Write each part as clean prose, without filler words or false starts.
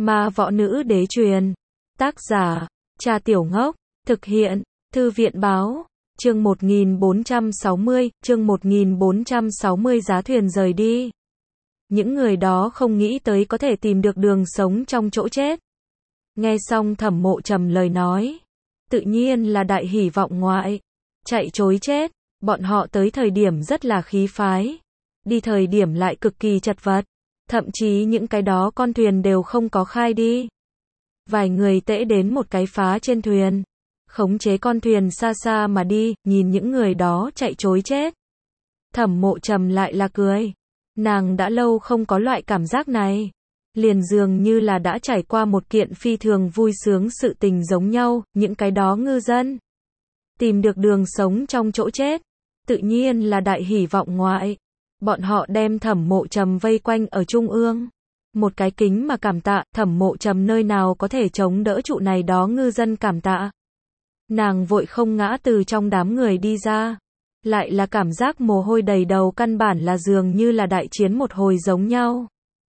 Ma võ nữ đế truyền. Tác giả, Trà Tiểu Ngốc. Thực hiện, Thư viện báo. Chương 1460, giá thuyền rời đi. Những người đó không nghĩ tới có thể tìm được đường sống trong chỗ chết. Nghe xong Thẩm Mộ Trầm lời nói, tự nhiên là đại hỉ vọng ngoại. Chạy trối chết, bọn họ tới thời điểm rất là khí phái, đi thời điểm lại cực kỳ chật vật, thậm chí những cái đó con thuyền đều không có khai đi. Vài người tễ đến một cái phá trên thuyền, khống chế con thuyền xa xa mà đi, nhìn những người đó chạy trối chết. Thẩm Mộ Trầm lại là cười. Nàng đã lâu không có loại cảm giác này. Liền dường như là đã trải qua một kiện phi thường vui sướng sự tình giống nhau, những cái đó ngư dân tìm được đường sống trong chỗ chết, tự nhiên là đại hỉ vọng ngoại. Bọn họ đem Thẩm Mộ Trầm vây quanh ở trung ương, một cái kính mà cảm tạ. Thẩm Mộ Trầm nơi nào có thể chống đỡ trụ này đó ngư dân cảm tạ. Nàng vội không ngã từ trong đám người đi ra, lại là cảm giác mồ hôi đầy đầu, căn bản là dường như là đại chiến một hồi giống nhau.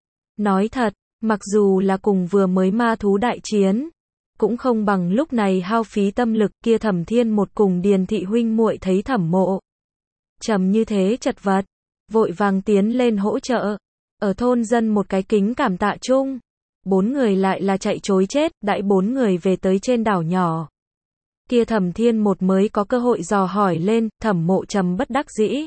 Nói thật, mặc dù là cùng vừa mới ma thú đại chiến, cũng không bằng lúc này hao phí tâm lực. Kia Thẩm Thiên một cùng Điền thị huynh muội thấy Thẩm Mộ Trầm như thế chật vật, vội vàng tiến lên hỗ trợ. Ở thôn dân một cái kính cảm tạ chung, 4 người lại là chạy trối chết. Đãi 4 người về tới trên đảo nhỏ, kia Thẩm Thiên một mới có cơ hội dò hỏi lên. Thẩm Mộ Trầm bất đắc dĩ,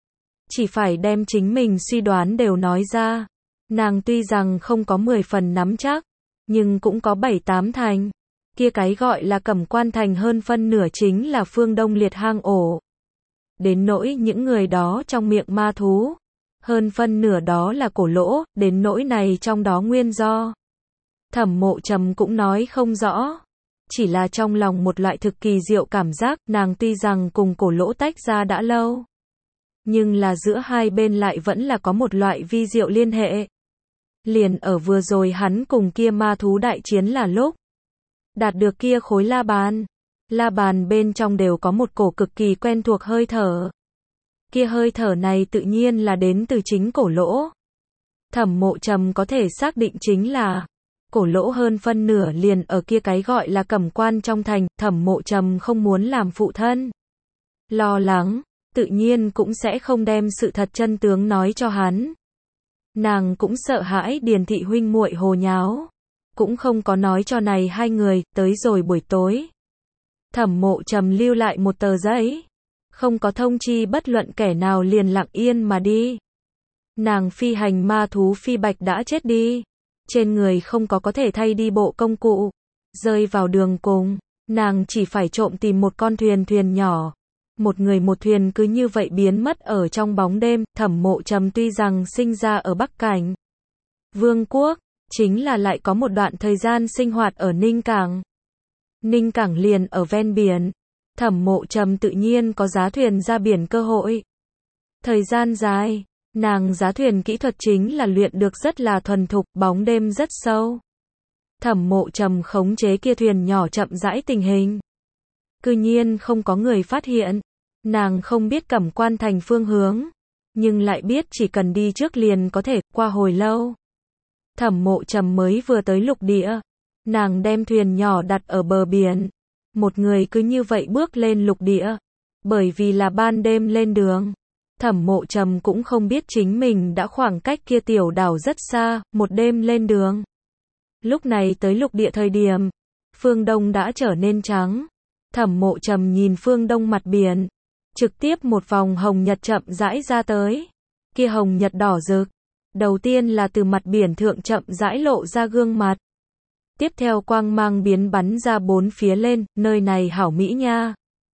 chỉ phải đem chính mình suy đoán đều nói ra. Nàng tuy rằng không có 10 phần nắm chắc, nhưng cũng có 7-8 thành. Kia cái gọi là Cẩm Quan thành hơn phân nửa chính là phương Đông liệt hang ổ. Đến nỗi những người đó trong miệng ma thú, hơn phân nửa đó là cổ lỗ. Đến nỗi này trong đó nguyên do, Thẩm Mộ Trầm cũng nói không rõ. Chỉ là trong lòng một loại thực kỳ diệu cảm giác. Nàng tuy rằng cùng cổ lỗ tách ra đã lâu, nhưng là giữa hai bên lại vẫn là có một loại vi diệu liên hệ. Liền ở vừa rồi hắn cùng kia ma thú đại chiến là lúc đạt được kia khối la bàn. La bàn bên trong đều có một cổ cực kỳ quen thuộc hơi thở. Kia hơi thở này tự nhiên là đến từ chính cổ lỗ. Thẩm Mộ Trầm có thể xác định chính là cổ lỗ hơn phân nửa liền ở kia cái gọi là Cẩm Quan trong thành. Thẩm Mộ Trầm không muốn làm phụ thân lo lắng, tự nhiên cũng sẽ không đem sự thật chân tướng nói cho hắn. Nàng cũng sợ hãi Điền thị huynh muội hồ nháo, cũng không có nói cho này hai người. Tới rồi buổi tối, Thẩm Mộ Trầm lưu lại một tờ giấy, không có thông chi bất luận kẻ nào, liền lặng yên mà đi. Nàng phi hành ma thú phi bạch đã chết đi, trên người không có thể thay đi bộ công cụ. Rơi vào đường cùng, nàng chỉ phải trộm tìm một con thuyền nhỏ. Một người một thuyền cứ như vậy biến mất ở trong bóng đêm. Thẩm Mộ Trầm tuy rằng sinh ra ở Bắc Cảnh Vương quốc, chính là lại có một đoạn thời gian sinh hoạt ở Ninh Cảng. Ninh Cảng liền ở ven biển, Thẩm Mộ Trầm tự nhiên có giá thuyền ra biển cơ hội. Thời gian dài, nàng giá thuyền kỹ thuật chính là luyện được rất là thuần thục. Bóng đêm rất sâu, Thẩm Mộ Trầm khống chế kia thuyền nhỏ chậm rãi tình hình. Cư nhiên không có người phát hiện. Nàng không biết Cẩm Quan thành phương hướng, nhưng lại biết chỉ cần đi trước liền có thể. Qua hồi lâu, Thẩm Mộ Trầm mới vừa tới lục địa. Nàng đem thuyền nhỏ đặt ở bờ biển, một người cứ như vậy bước lên lục địa. Bởi vì là ban đêm lên đường, Thẩm Mộ Trầm cũng không biết chính mình đã khoảng cách kia tiểu đảo rất xa. Một đêm lên đường, lúc này tới lục địa thời điểm, phương Đông đã trở nên trắng. Thẩm Mộ Trầm nhìn phương Đông mặt biển, trực tiếp một vòng hồng nhật chậm rãi ra tới. Kia hồng nhật đỏ rực, đầu tiên là từ mặt biển thượng chậm rãi lộ ra gương mặt. Tiếp theo quang mang biến bắn ra bốn phía lên. Nơi này hảo mỹ nha.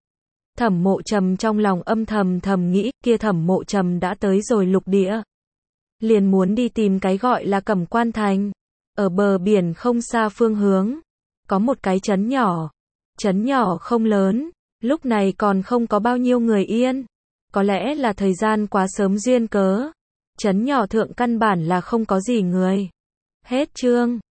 Thẩm Mộ Trầm trong lòng âm thầm nghĩ. Kia Thẩm Mộ Trầm đã tới rồi lục địa, liền muốn đi tìm cái gọi là Cẩm Quan thành. Ở bờ biển không xa phương hướng, có một cái trấn nhỏ. Trấn nhỏ không lớn, lúc này còn không có bao nhiêu người yên. Có lẽ là thời gian quá sớm duyên cớ, trấn nhỏ thượng căn bản là không có gì người. Hết chương.